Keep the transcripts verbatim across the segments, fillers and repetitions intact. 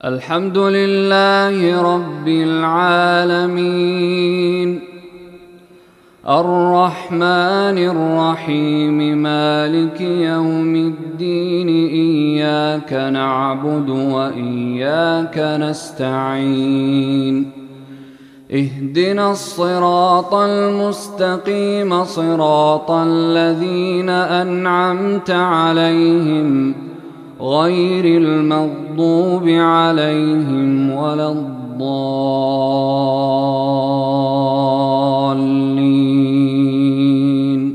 الحمد لله رب العالمين الرحمن الرحيم مالك يوم الدين إياك نعبد وإياك نستعين اهدنا الصراط المستقيم صراط الذين أنعمت عليهم غير المغضوب عليهم ولا الضالين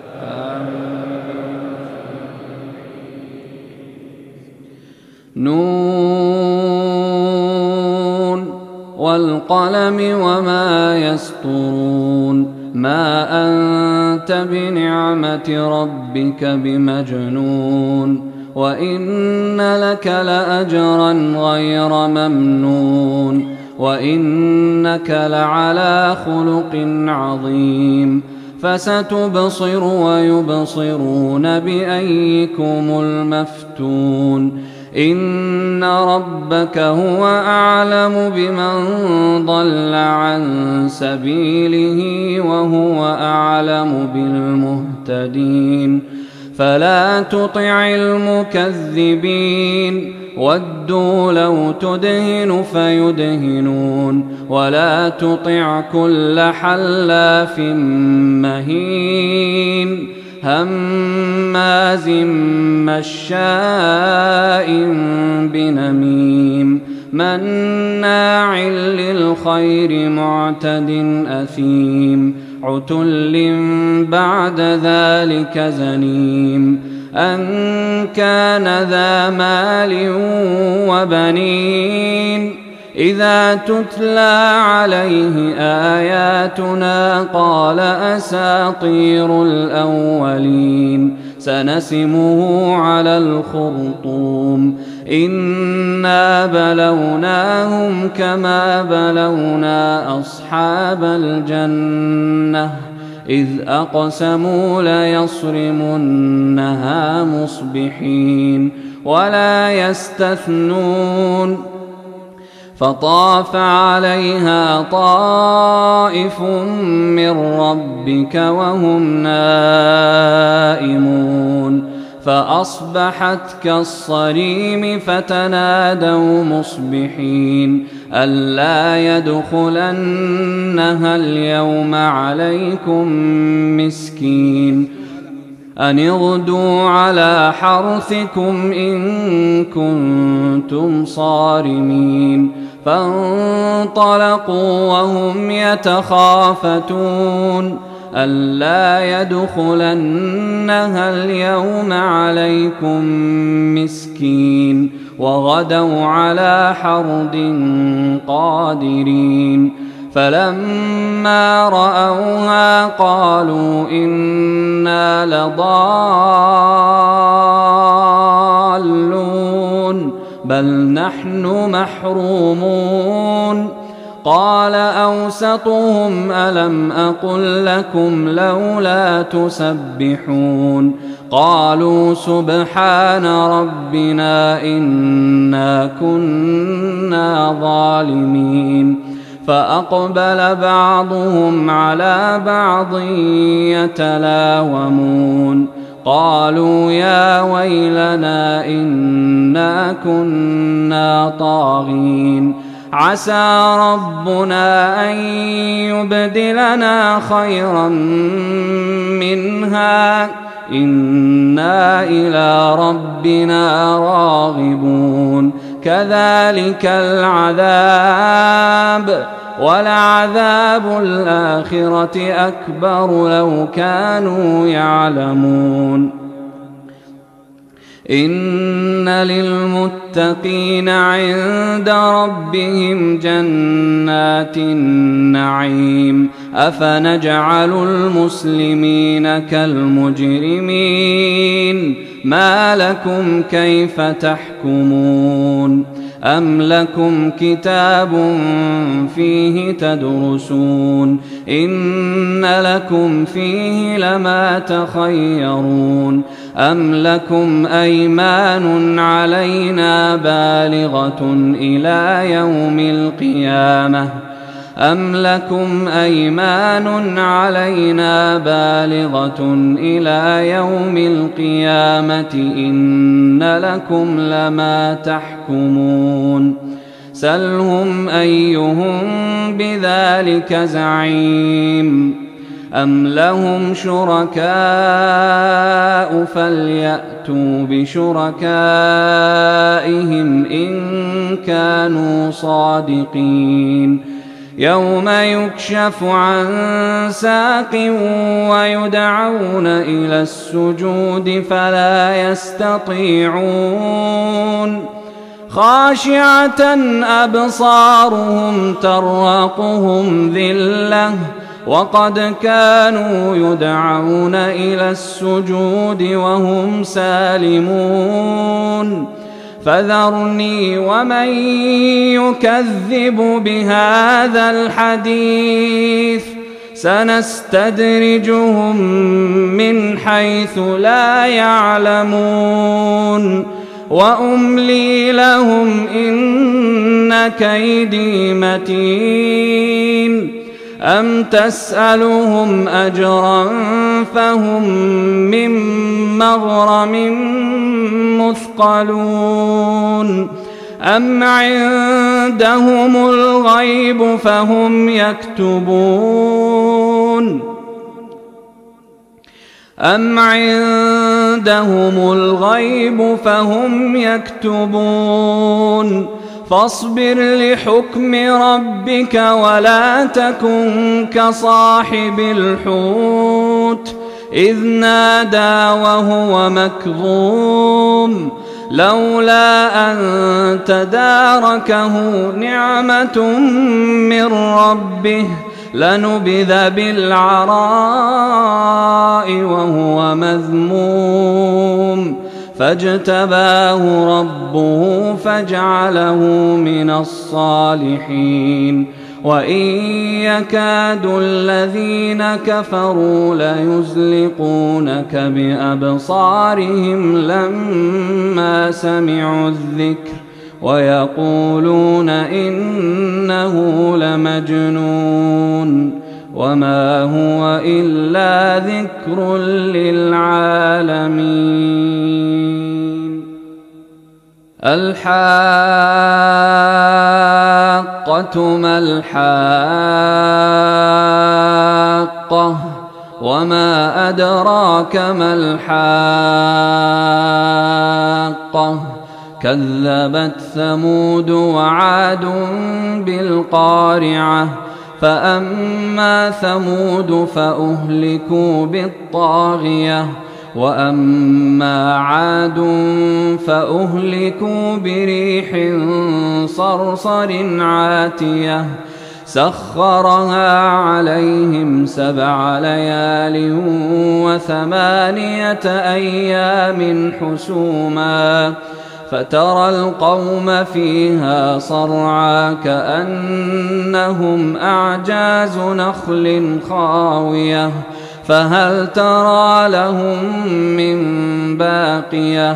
نون والقلم وما يسطرون ما أنت بنعمة ربك بمجنون وإن لك لأجرا غير ممنون وإنك لعلى خلق عظيم فستبصر ويبصرون بأيكم المفتون إن ربك هو أعلم بمن ضل عن سبيله وهو أعلم بالمهتدين فلا تطع المكذبين ودوا لو تدهن فيدهنون ولا تطع كل حلاف مهين هماز مشاء بنميم مناع للخير معتد أثيم عتل بعد ذلك زنيم أن كان ذا مال وبنين إذا تتلى عليه آياتنا قال أساطير الأولين سنسمه على الخرطوم إنا بلوناهم كما بلونا أصحاب الجنة إذ أقسموا ليصرمنها مصبحين ولا يستثنون فطاف عليها طائف من ربك وهم نائمون فأصبحت كالصريم فتنادوا مصبحين ألا يدخلنها اليوم عليكم مسكين أن اغدوا على حرثكم إن كنتم صارمين فانطلقوا وهم يتخافتون ألا يدخلنها اليوم عليكم مسكين وغدوا على حرد قادرين فلما رأوها قالوا إنا لضالون بل نحن محرومون قال أوسطهم ألم أقل لكم لولا تسبحون قالوا سبحان ربنا إنا كنا ظالمين فأقبل بعضهم على بعض يتلاومون قالوا يا ويلنا إنا كنا طاغين عسى ربنا أن يبدلنا خيرا منها إنا إلى ربنا راغبون كذلك العذاب ولعذاب الآخرة أكبر لو كانوا يعلمون إن للمتقين عند ربهم جنات النعيم أفنجعل المسلمين كالمجرمين ما لكم كيف تحكمون أم لكم كتاب فيه تدرسون إن لكم فيه لما تخيرون أم لكم أيمان علينا بالغة إلى يوم القيامة أم لكم أيمان علينا بالغة إلى يوم القيامة إن لكم لما تحكمون سلهم أيهم بذلك زعيم أم لهم شركاء فليأتوا بشركائهم إن كانوا صادقين يوم يكشف عن ساق ويدعون إلى السجود فلا يستطيعون خاشعة أبصارهم ترهقهم ذلة وقد كانوا يدعون إلى السجود وهم سالمون فذرني ومن يكذب بهذا الحديث سنستدرجهم من حيث لا يعلمون وأملي لهم إن كيدي متين أم تسألهم أجرا فهم من مغرم مثقلون أم عندهم الغيب فهم يكتبون أم عندهم الغيب فهم يكتبون فاصبر لحكم ربك ولا تكن كصاحب الحوت إذ نادى وهو مكظوم لولا أن تداركه نعمة من ربه لنبذ بالعراء وهو مذموم فاجتباه ربه فجعله من الصالحين وإن يكاد الذين كفروا ليزلقونك بأبصارهم لما سمعوا الذكر ويقولون إنه لمجنون وما هو إلا ذكر للعالمين الحاقة ما الحاقة وما أدراك ما الحاقة كذبت ثمود وعاد بالقارعة فأما ثمود فأهلكوا بالطاغية وأما عاد فأهلكوا بريح صرصر عاتية سخرها عليهم سبع ليال وثمانية أيام حسوما فترى القوم فيها صرعى كأنهم أعجاز نخل خاوية فهل ترى لهم من باقية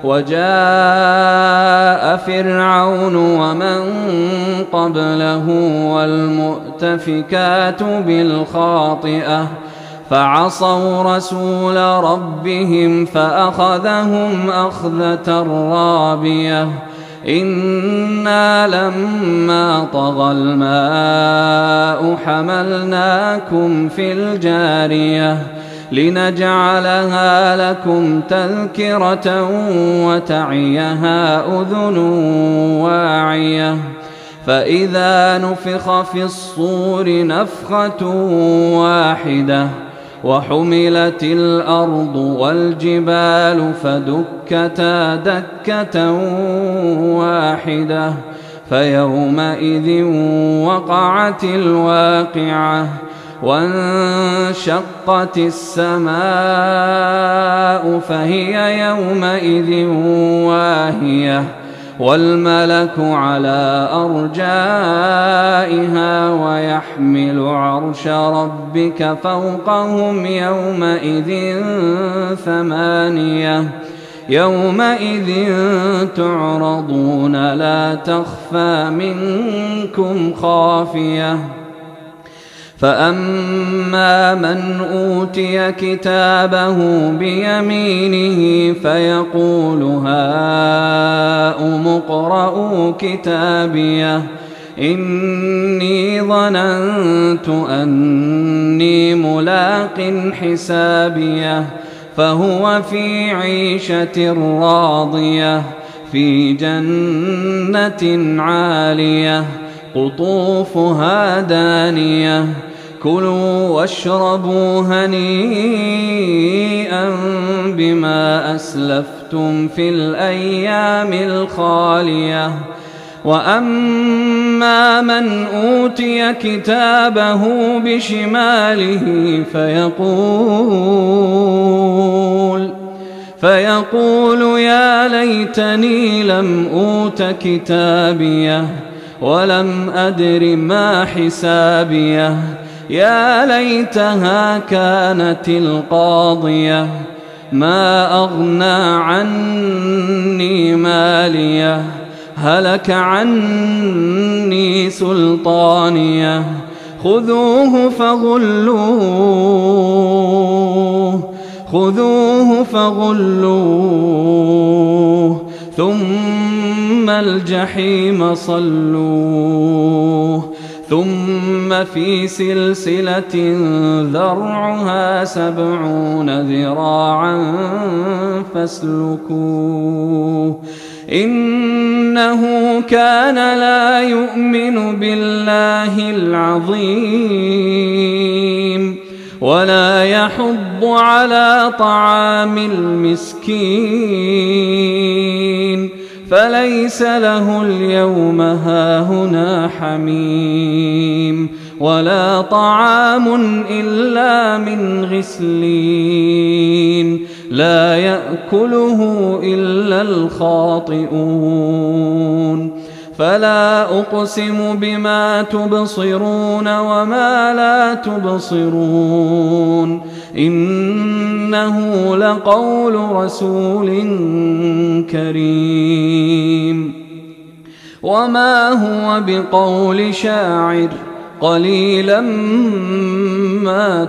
وجاء فرعون ومن قبله والمؤتفكات بالخاطئة فعصوا رسول ربهم فأخذهم أخذة رابية إنا لما طغى الماء حملناكم في الجارية لنجعلها لكم تذكرة وتعيها أذن واعية فإذا نفخ في الصور نفخة واحدة وحملت الأرض والجبال فدكتا دكة واحدة فيومئذ وقعت الواقعة وانشقت السماء فهي يومئذ واهية والملك على أرجائها ويحمل عرش ربك فوقهم يومئذ ثمانية يومئذ تعرضون لا تخفى منكم خافية فأما من أوتي كتابه بيمينه فيقول هاؤم اقرءوا كتابيه إني ظننت أني ملاق حسابيه فهو في عيشة راضية في جنة عالية قطوفها دانية كلوا واشربوا هنيئا بما أسلفتم في الأيام الخالية وأما من أوتي كتابه بشماله فيقول فيقول يا ليتني لم أوت كتابيه ولم أدر ما حسابيه يا ليتها كانت القاضية ما أغنى عني ماليه هلك عني سلطانيه خذوه فغلوه خذوه فغلوه ثم الجحيم صلوه ثم في سلسلة ذرعها سبعون ذراعا فاسلكوه إنه كان لا يؤمن بالله العظيم ولا يحض على طعام المسكين فليس له اليوم هاهنا حميم ولا طعام إلا من غسلين لا يأكله إلا الخاطئون فلا أقسم بما تبصرون وما لا تبصرون إنه لقول رسول كريم وما هو بقول شاعر قليلا ما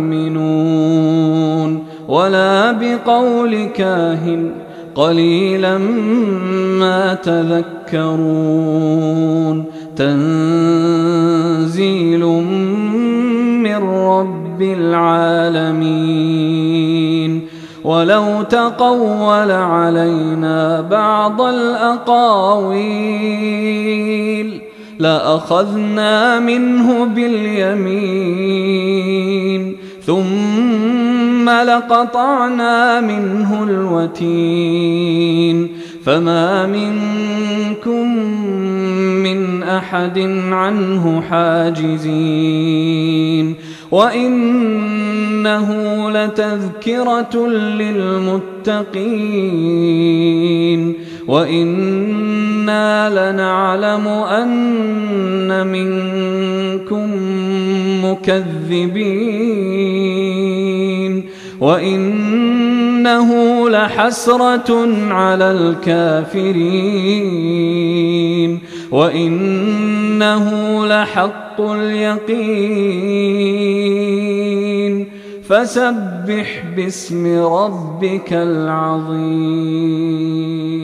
تؤمنون ولا بقول كاهن قليلا ما تذكرون تنزيل من رب العالمين ولو تقول علينا بعض الأقاويل لأخذنا منه باليمين ثم لقطعنا منه الوتين فما منكم من أحد عنه حاجزين وإنه لتذكرة للمتقين وإنا لنعلم أن منكم مكذبين وإنه لحسرة على الكافرين وإنه لحق اليقين فسبح باسم ربك العظيم.